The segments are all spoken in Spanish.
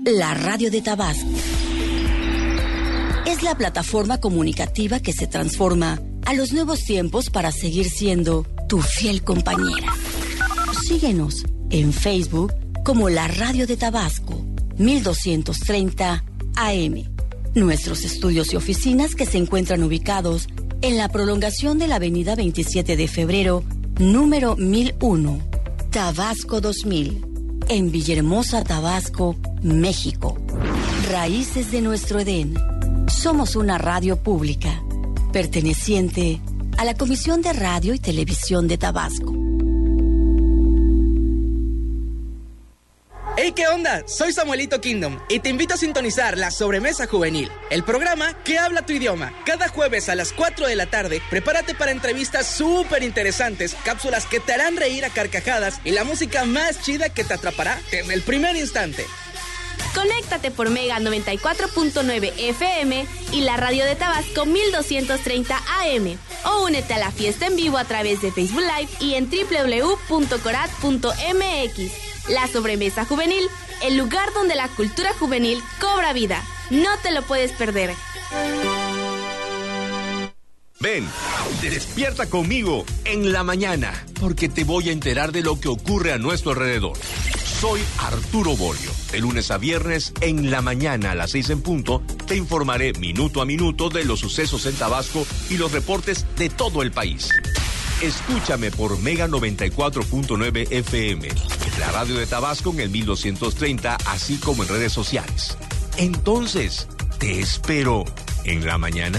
La Radio de Tabasco. Es la plataforma comunicativa que se transforma a los nuevos tiempos para seguir siendo tu fiel compañera. Síguenos en Facebook como La Radio de Tabasco, 1230 AM. Nuestros estudios y oficinas que se encuentran ubicados en la prolongación de la avenida 27 de febrero, número 1001, Tabasco 2000, en Villahermosa, Tabasco, México. Raíces de nuestro Edén. Somos una radio pública, perteneciente a la Comisión de Radio y Televisión de Tabasco. ¡Hey! ¿Qué onda? Soy Samuelito Kingdom y te invito a sintonizar La Sobremesa Juvenil, el programa que habla tu idioma. Cada jueves a las 4 de la tarde, prepárate para entrevistas súper interesantes, cápsulas que te harán reír a carcajadas y la música más chida que te atrapará desde el primer instante. Conéctate por Mega 94.9 FM y la Radio de Tabasco 1230 AM. O únete a la fiesta en vivo a través de Facebook Live y en www.corat.mx. La Sobremesa Juvenil, el lugar donde la cultura juvenil cobra vida. No te lo puedes perder. Ven, despierta conmigo en la mañana, porque te voy a enterar de lo que ocurre a nuestro alrededor. Soy Arturo Bolio. De lunes a viernes, en la mañana a las 6 en punto, te informaré minuto a minuto de los sucesos en Tabasco y los reportes de todo el país. Escúchame por Mega 94.9 FM, la radio de Tabasco en el 1230, así como en redes sociales. Entonces, te espero en la mañana.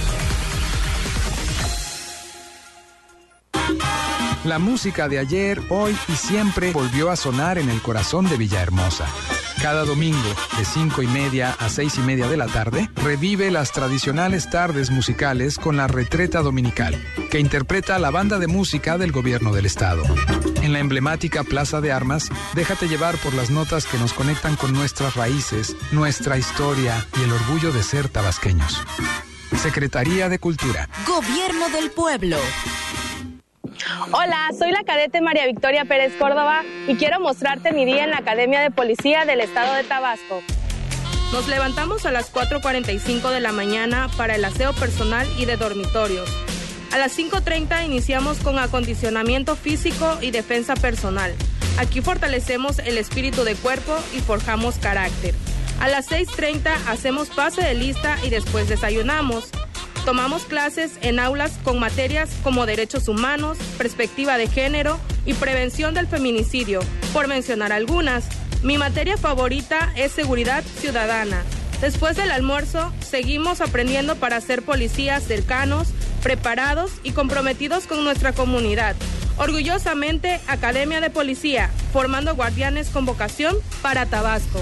La música de ayer, hoy y siempre volvió a sonar en el corazón de Villahermosa. Cada domingo, de 5:30 a 6:30 de la tarde, revive las tradicionales tardes musicales con la Retreta Dominical, que interpreta la banda de música del gobierno del estado. En la emblemática Plaza de Armas, déjate llevar por las notas que nos conectan con nuestras raíces, nuestra historia y el orgullo de ser tabasqueños. Secretaría de Cultura. Gobierno del Pueblo. Hola, soy la cadete María Victoria Pérez Córdoba y quiero mostrarte mi día en la Academia de Policía del Estado de Tabasco. Nos levantamos a las 4:45 de la mañana para el aseo personal y de dormitorios. A las 5:30 iniciamos con acondicionamiento físico y defensa personal. Aquí fortalecemos el espíritu de cuerpo y forjamos carácter. A las 6:30 hacemos pase de lista y después desayunamos. Tomamos clases en aulas con materias como derechos humanos, perspectiva de género y prevención del feminicidio, por mencionar algunas. Mi materia favorita es seguridad ciudadana. Después del almuerzo, seguimos aprendiendo para ser policías cercanos, preparados y comprometidos con nuestra comunidad. Orgullosamente, Academia de Policía, formando guardianes con vocación para Tabasco.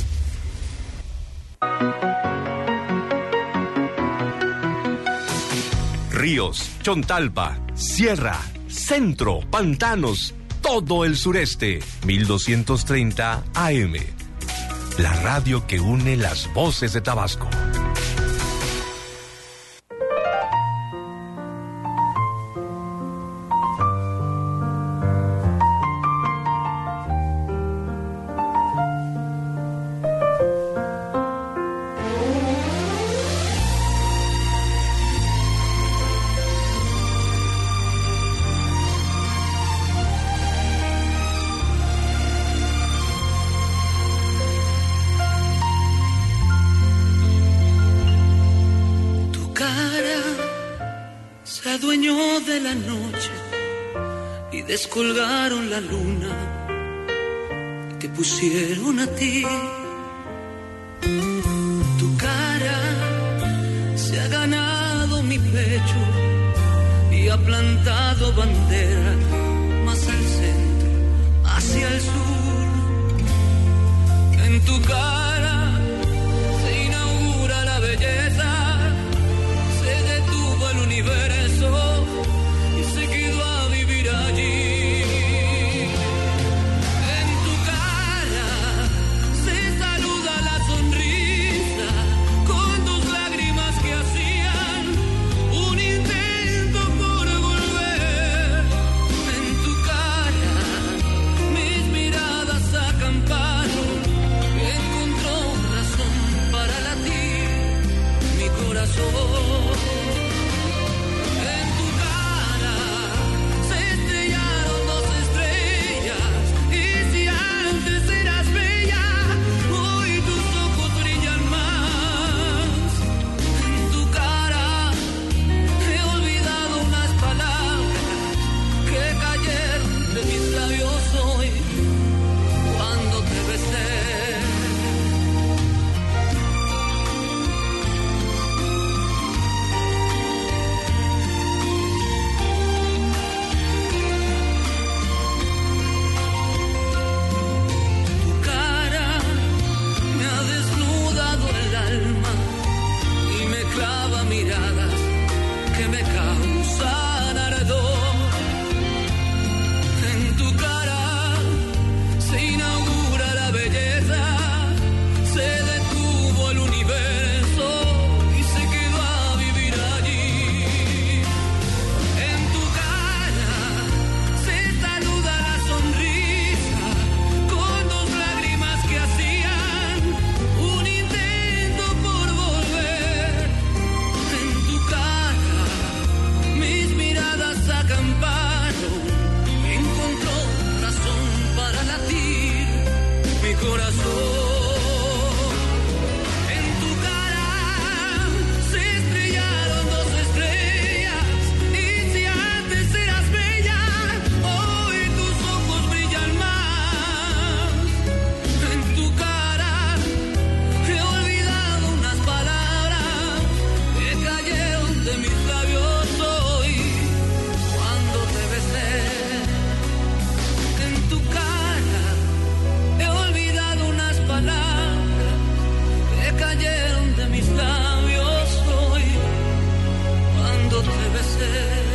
Ríos, Chontalpa, Sierra, Centro, Pantanos, todo el sureste. 1230 AM. La radio que une las voces de Tabasco. Descolgaron la luna y te pusieron a ti. Tu cara se ha ganado mi pecho y ha plantado bandera más al centro, hacia el sur. En tu cara se inaugura la belleza, se detuvo el universo y se quedó a vivir allí. Encontré cayeron de mis labios hoy cuando te besé.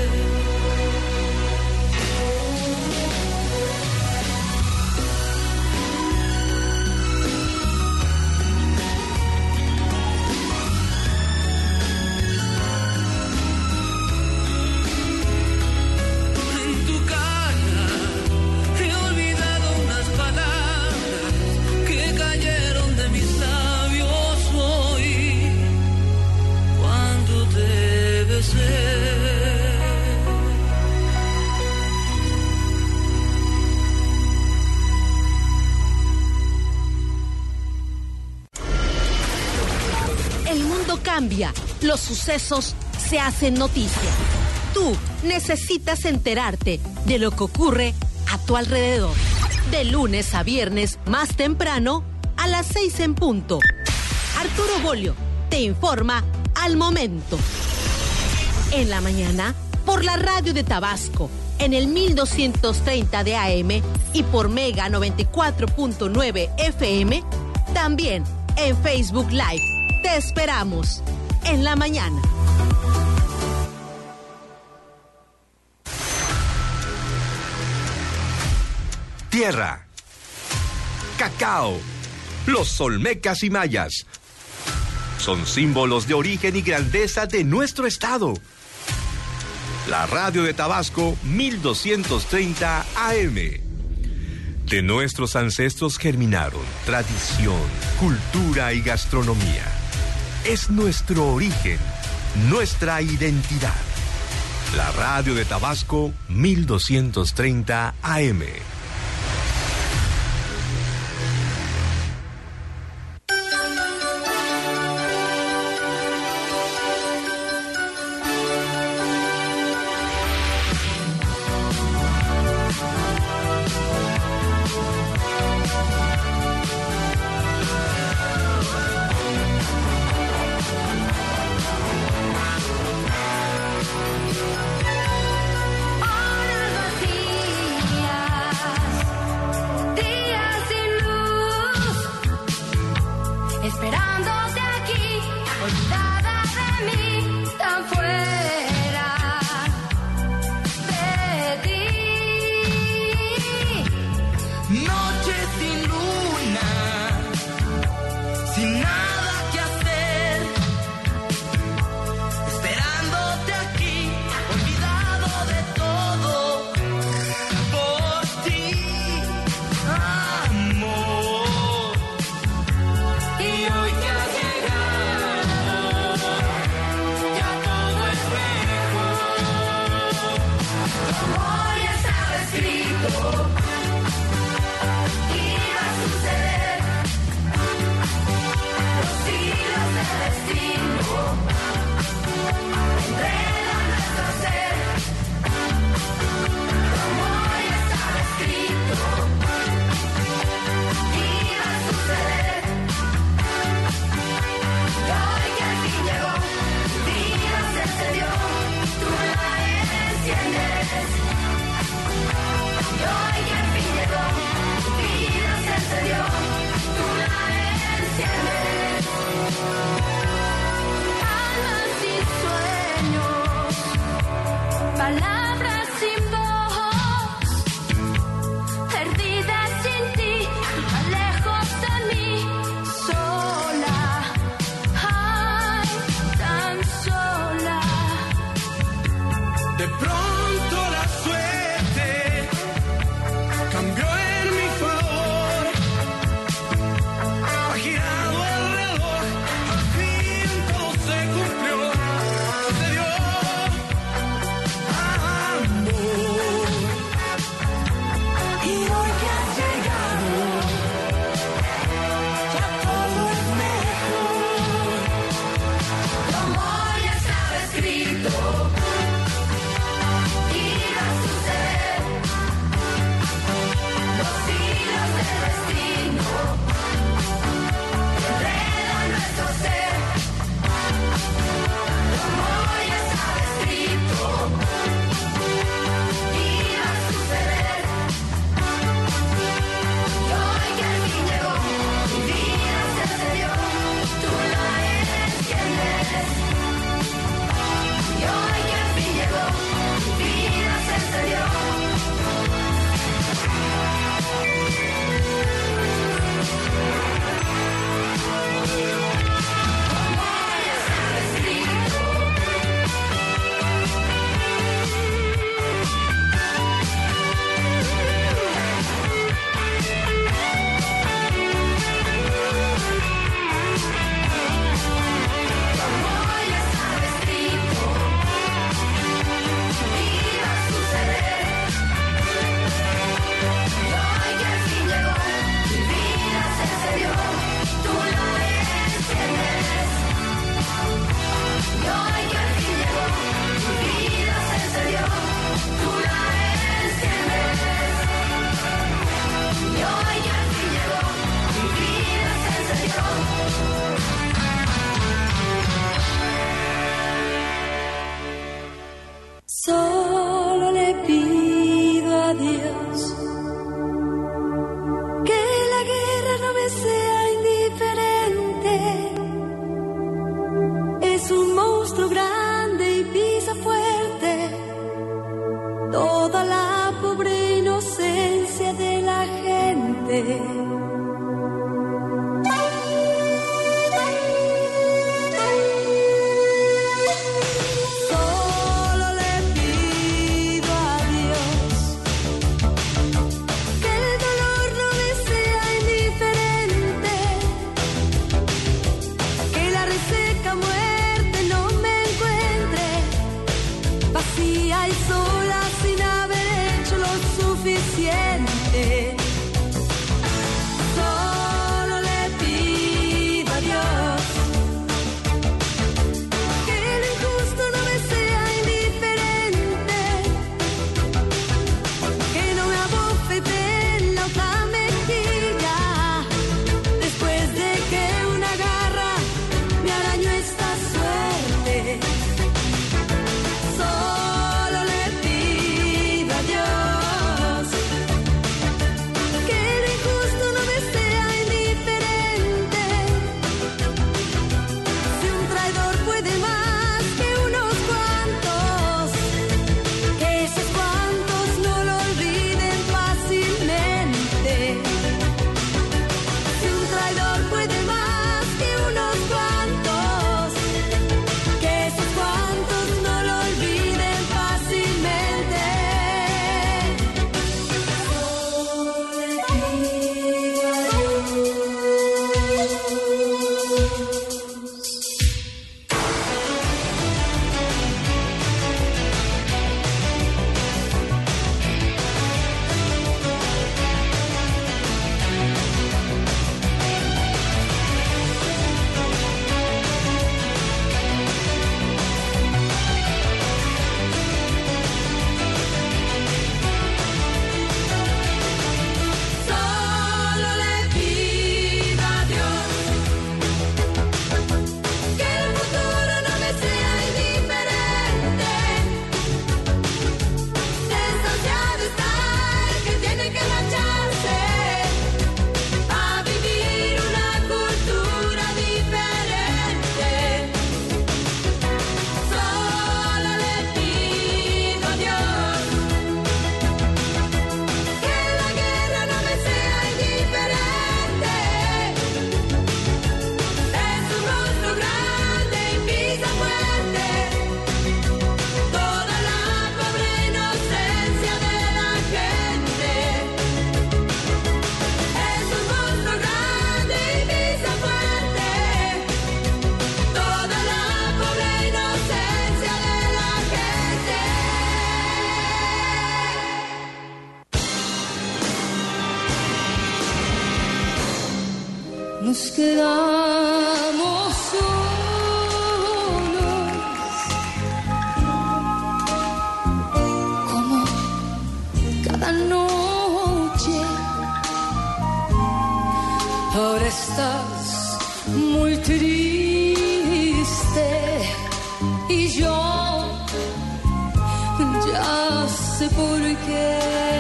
El mundo cambia, los sucesos se hacen noticia. Tú necesitas enterarte de lo que ocurre a tu alrededor. De lunes a viernes, más temprano, a las 6 en punto. Arturo Bolio te informa al momento. En la mañana, por la radio de Tabasco, en el 1230 de AM y por Mega 94.9 FM, también en Facebook Live. Te esperamos en la mañana. Tierra, cacao, los olmecas y mayas son símbolos de origen y grandeza de nuestro estado. La radio de Tabasco 1230 AM. De nuestros ancestros germinaron tradición, cultura y gastronomía. Es nuestro origen, nuestra identidad. La radio de Tabasco 1230 AM. nos quedamos solos, como cada noche. Ahora estás muy triste y yo ya sé por qué.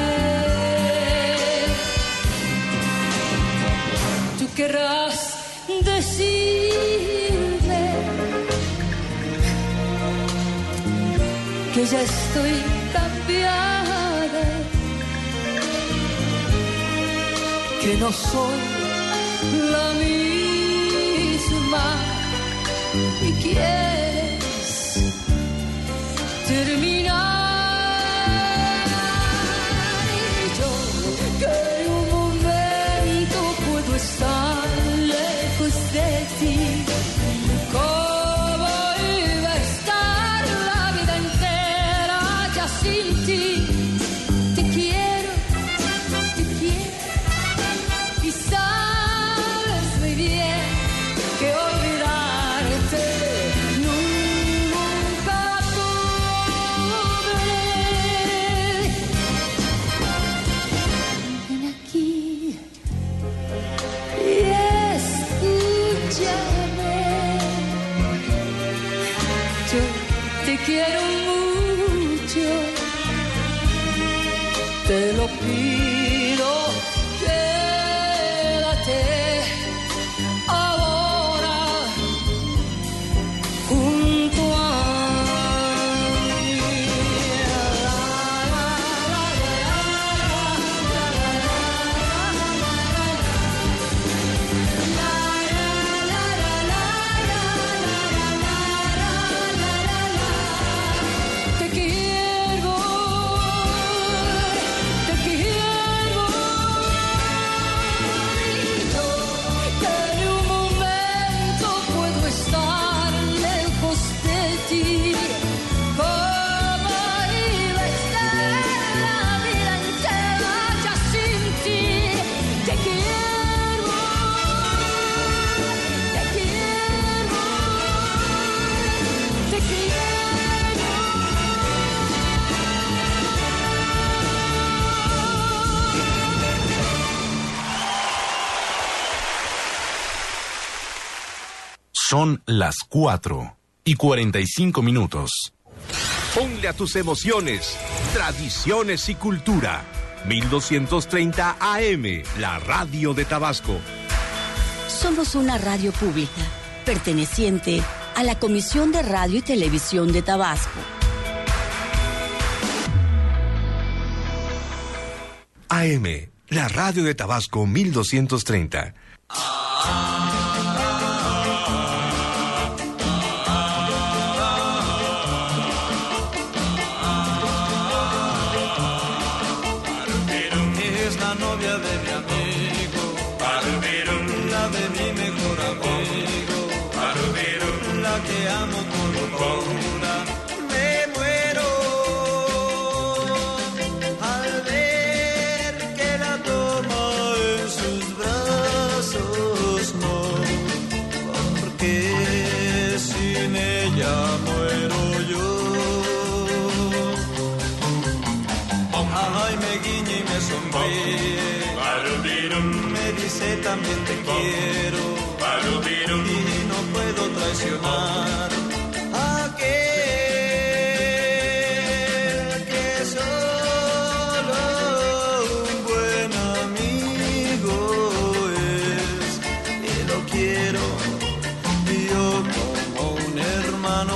Tú querrás decirme que ya estoy cambiada, que no soy la misma y quieres terminar. Y yo que en un momento puedo estar lejos de ti, ¿cómo iba a estar la vida entera ya sin ti? Te quiero y sabes muy bien que olvidarte nunca podré. Ven aquí y escúchame. Yo te quiero mucho, te lo pido, quédate ahora junto a mí. Te quiero, te quiero. Y yo que en un momento puedo estar lejos de ti, ¿cómo iba a estar la vida entera ya sin ti? Te quiero, te quiero, te quiero. Son las 4:45. Ponle a tus emociones, tradiciones y cultura. 1230 AM, la radio de Tabasco. Somos una radio pública, perteneciente a la Comisión de Radio y Televisión de Tabasco. AM, la radio de Tabasco 1230. Es la novia de mi amigo, la de mi mejor amigo, la que amo con locura. Me muero al ver que la toma en sus brazos, no, porque sin ella muero yo. Ay, me guiña y me sonríe, me dice también te quiero, y no puedo traicionar a aquel que solo un buen amigo es, y lo quiero yo como un hermano.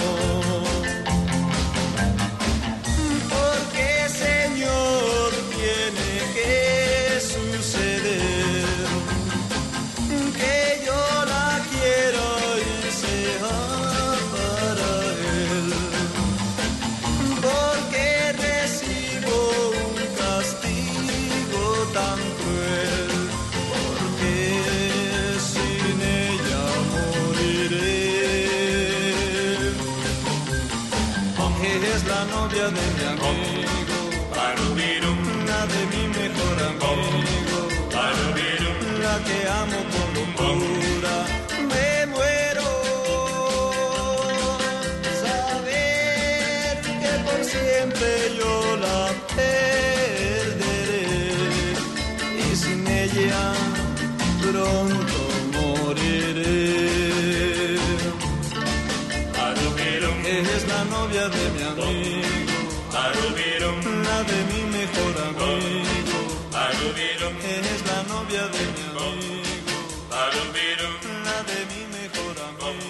Porque Señor tiene que suceder que yo la quiero y sea para él, porque recibo un castigo tan cruel, porque sin ella moriré. Es la novia de mi amigo, la de mi mejor amigo, la que amo con locura. novia de mi amigo, la de mi mejor amigo, es la novia de mi amigo, la de mi mejor amigo.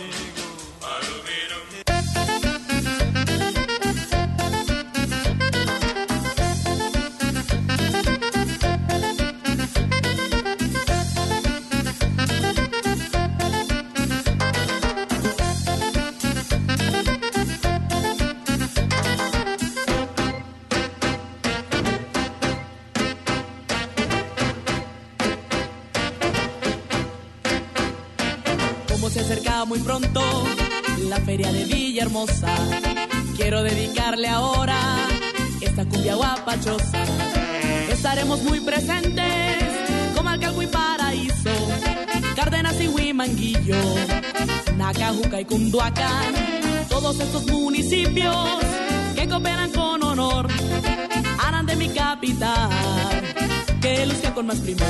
Se acerca muy pronto la feria de Villahermosa. Quiero dedicarle ahora esta cumbia guapachosa. Estaremos muy presentes como Alcalco y Paraíso, Cárdenas y Huimanguillo, Nacajuca y Cunduacán. Todos estos municipios que cooperan con honor harán de mi capital que luzca con más primor.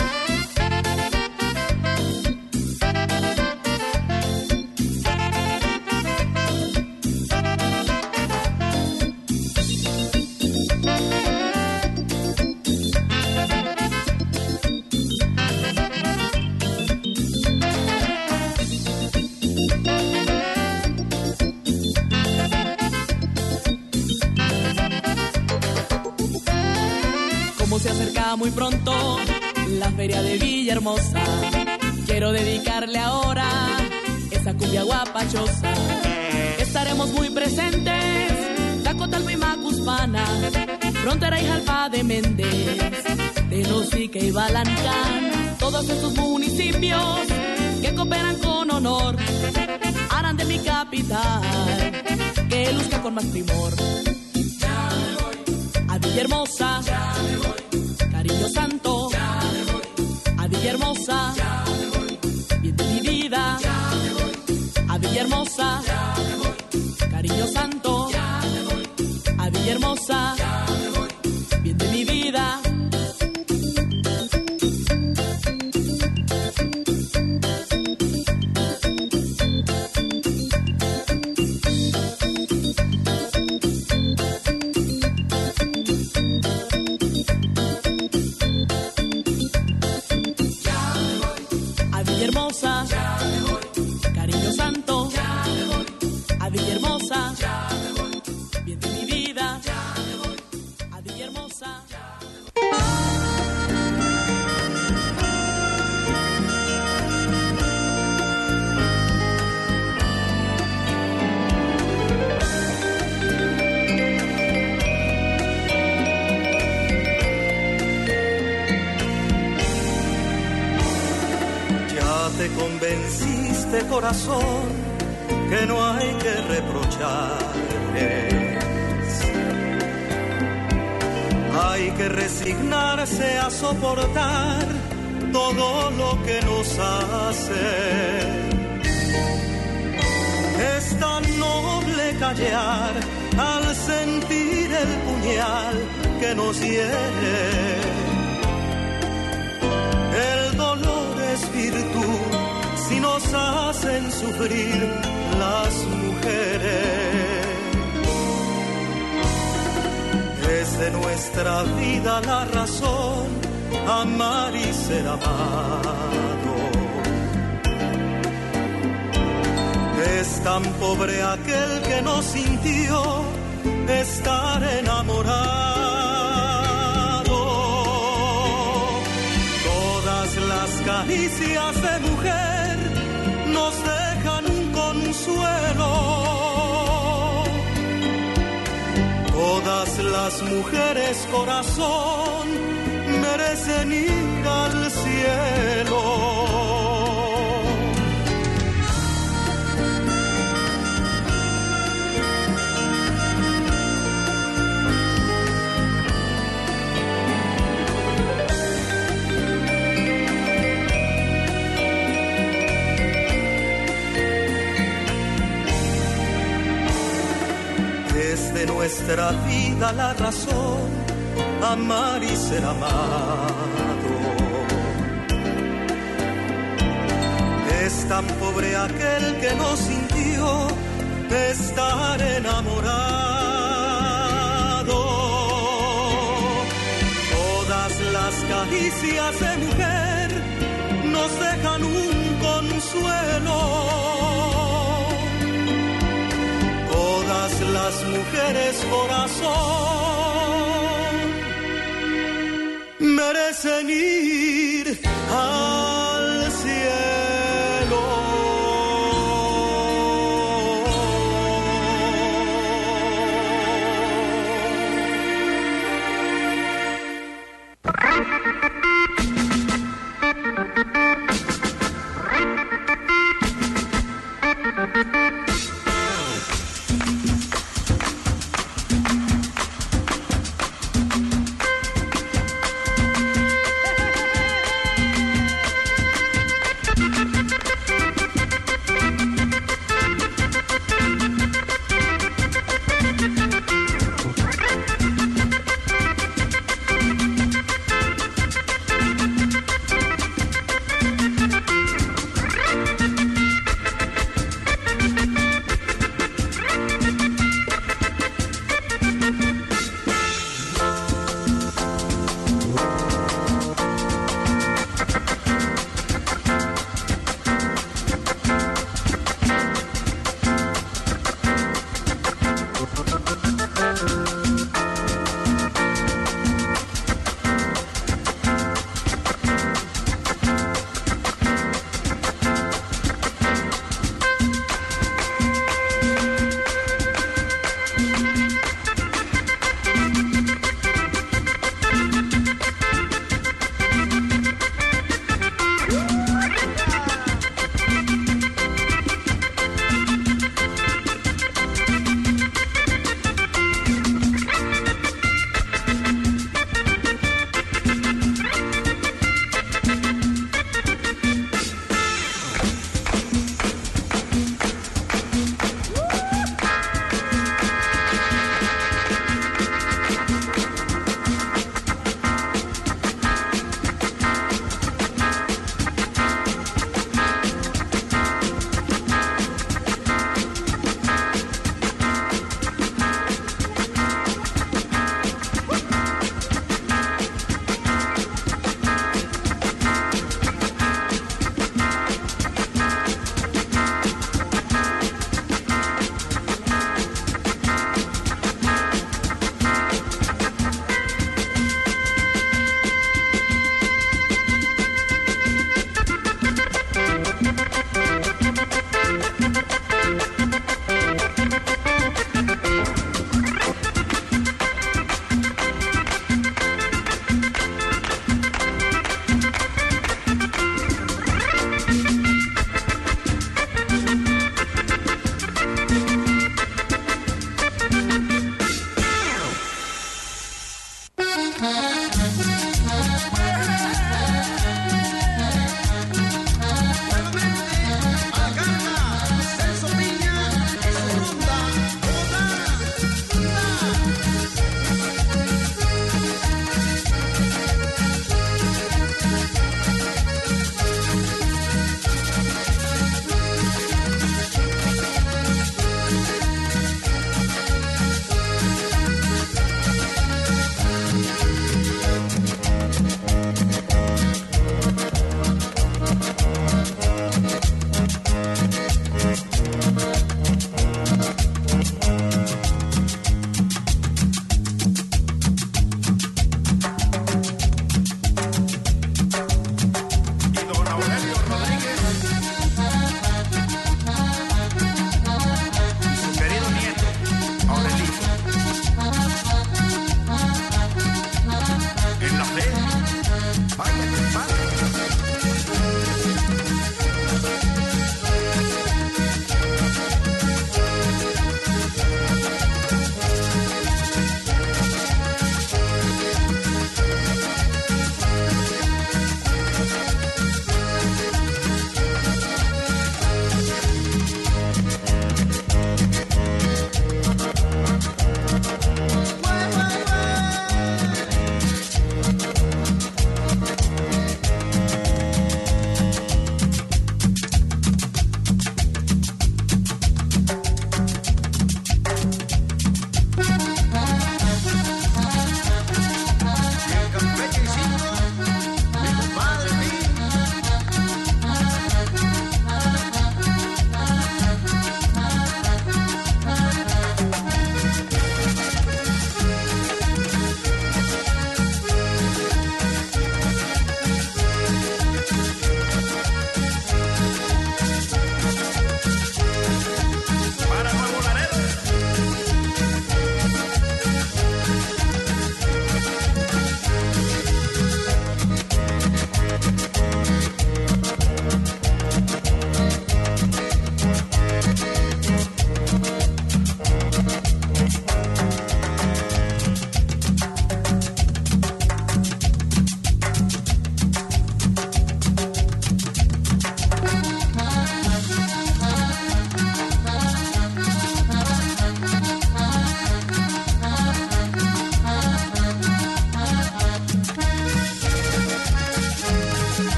Se acerca muy pronto la feria de Villahermosa. Quiero dedicarle ahora esa cumbia guapachosa. Estaremos muy presentes, Tacotalpa y Macuspana, Frontera y Jalpa de Méndez, Tenosique y Balancán. Todos estos municipios que cooperan con honor harán de mi capital que luzca con más primor. Ya me voy a Villahermosa, ya me voy. Cariño santo, ya me voy a Villahermosa, ya me voy. Bien de mi vida, ya me voy a Villahermosa, ya me voy. Cariño santo, ya me voy a Villahermosa, ya me voy. Bien de mi vida. Cariño santo, ya me voy a Villahermosa, ya me voy. Bien de mi vida, ya me voy a Villahermosa, ya me voy. Te convenciste, corazón, que no hay que reprocharles. Hay que resignarse a soportar todo lo que nos hace. Es tan noble callar al sentir el puñal que nos hiere. El dolor es virtud si nos hacen sufrir las mujeres. Es de nuestra vida la razón, amar y ser amado. Es tan pobre aquel que no sintió estar enamorado. Las caricias de mujer nos dejan un consuelo. Todas las mujeres, corazón, merecen ir al cielo. De nuestra vida la razón, amar y ser amado. Es tan pobre aquel que no sintió de estar enamorado. Todas las caricias de mujer nos dejan un consuelo. Todas las mujeres corazón merecen ir al cielo.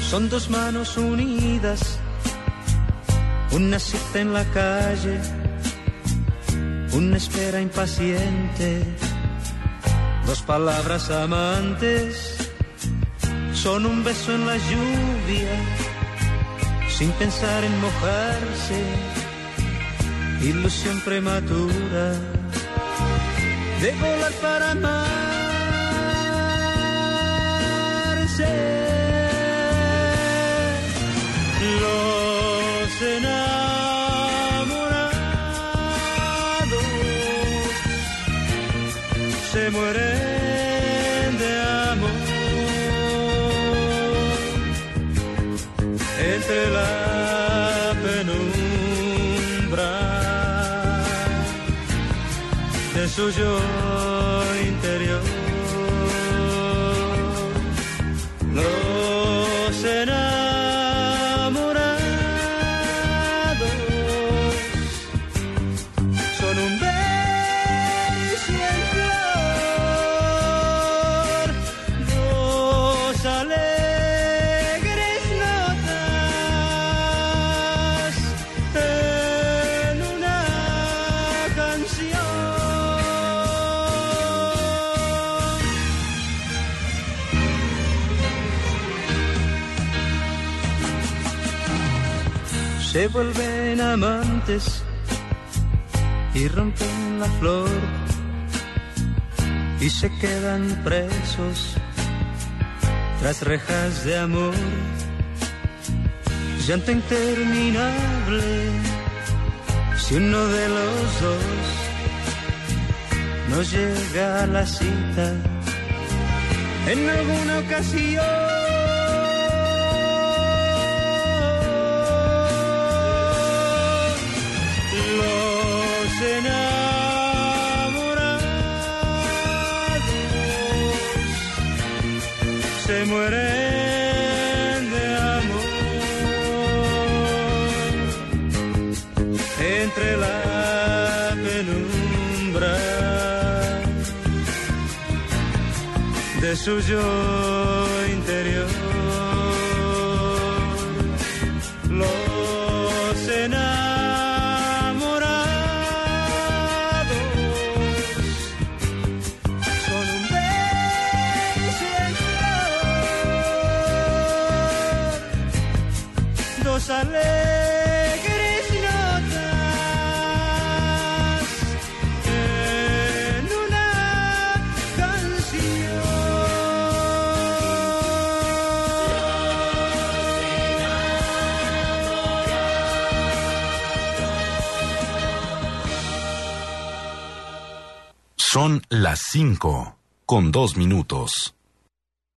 Son dos manos unidas, una cita en la calle, una espera impaciente, dos palabras amantes, son un beso en la lluvia, sin pensar en mojarse, ilusión prematura de volar para amarse. Los enamorados se mueren de amor entre la penumbra de su yo interior. Los son un beso en flor, dos alegres notas en una canción. Se vuelven amantes y rompen la flor y se quedan presos tras rejas de amor. Llanto interminable si uno de los dos no llega a la cita en alguna ocasión. Enamorados se mueren de amor entre la penumbra de su yo interior. Los alegres notas en una canción. Son las 5:02.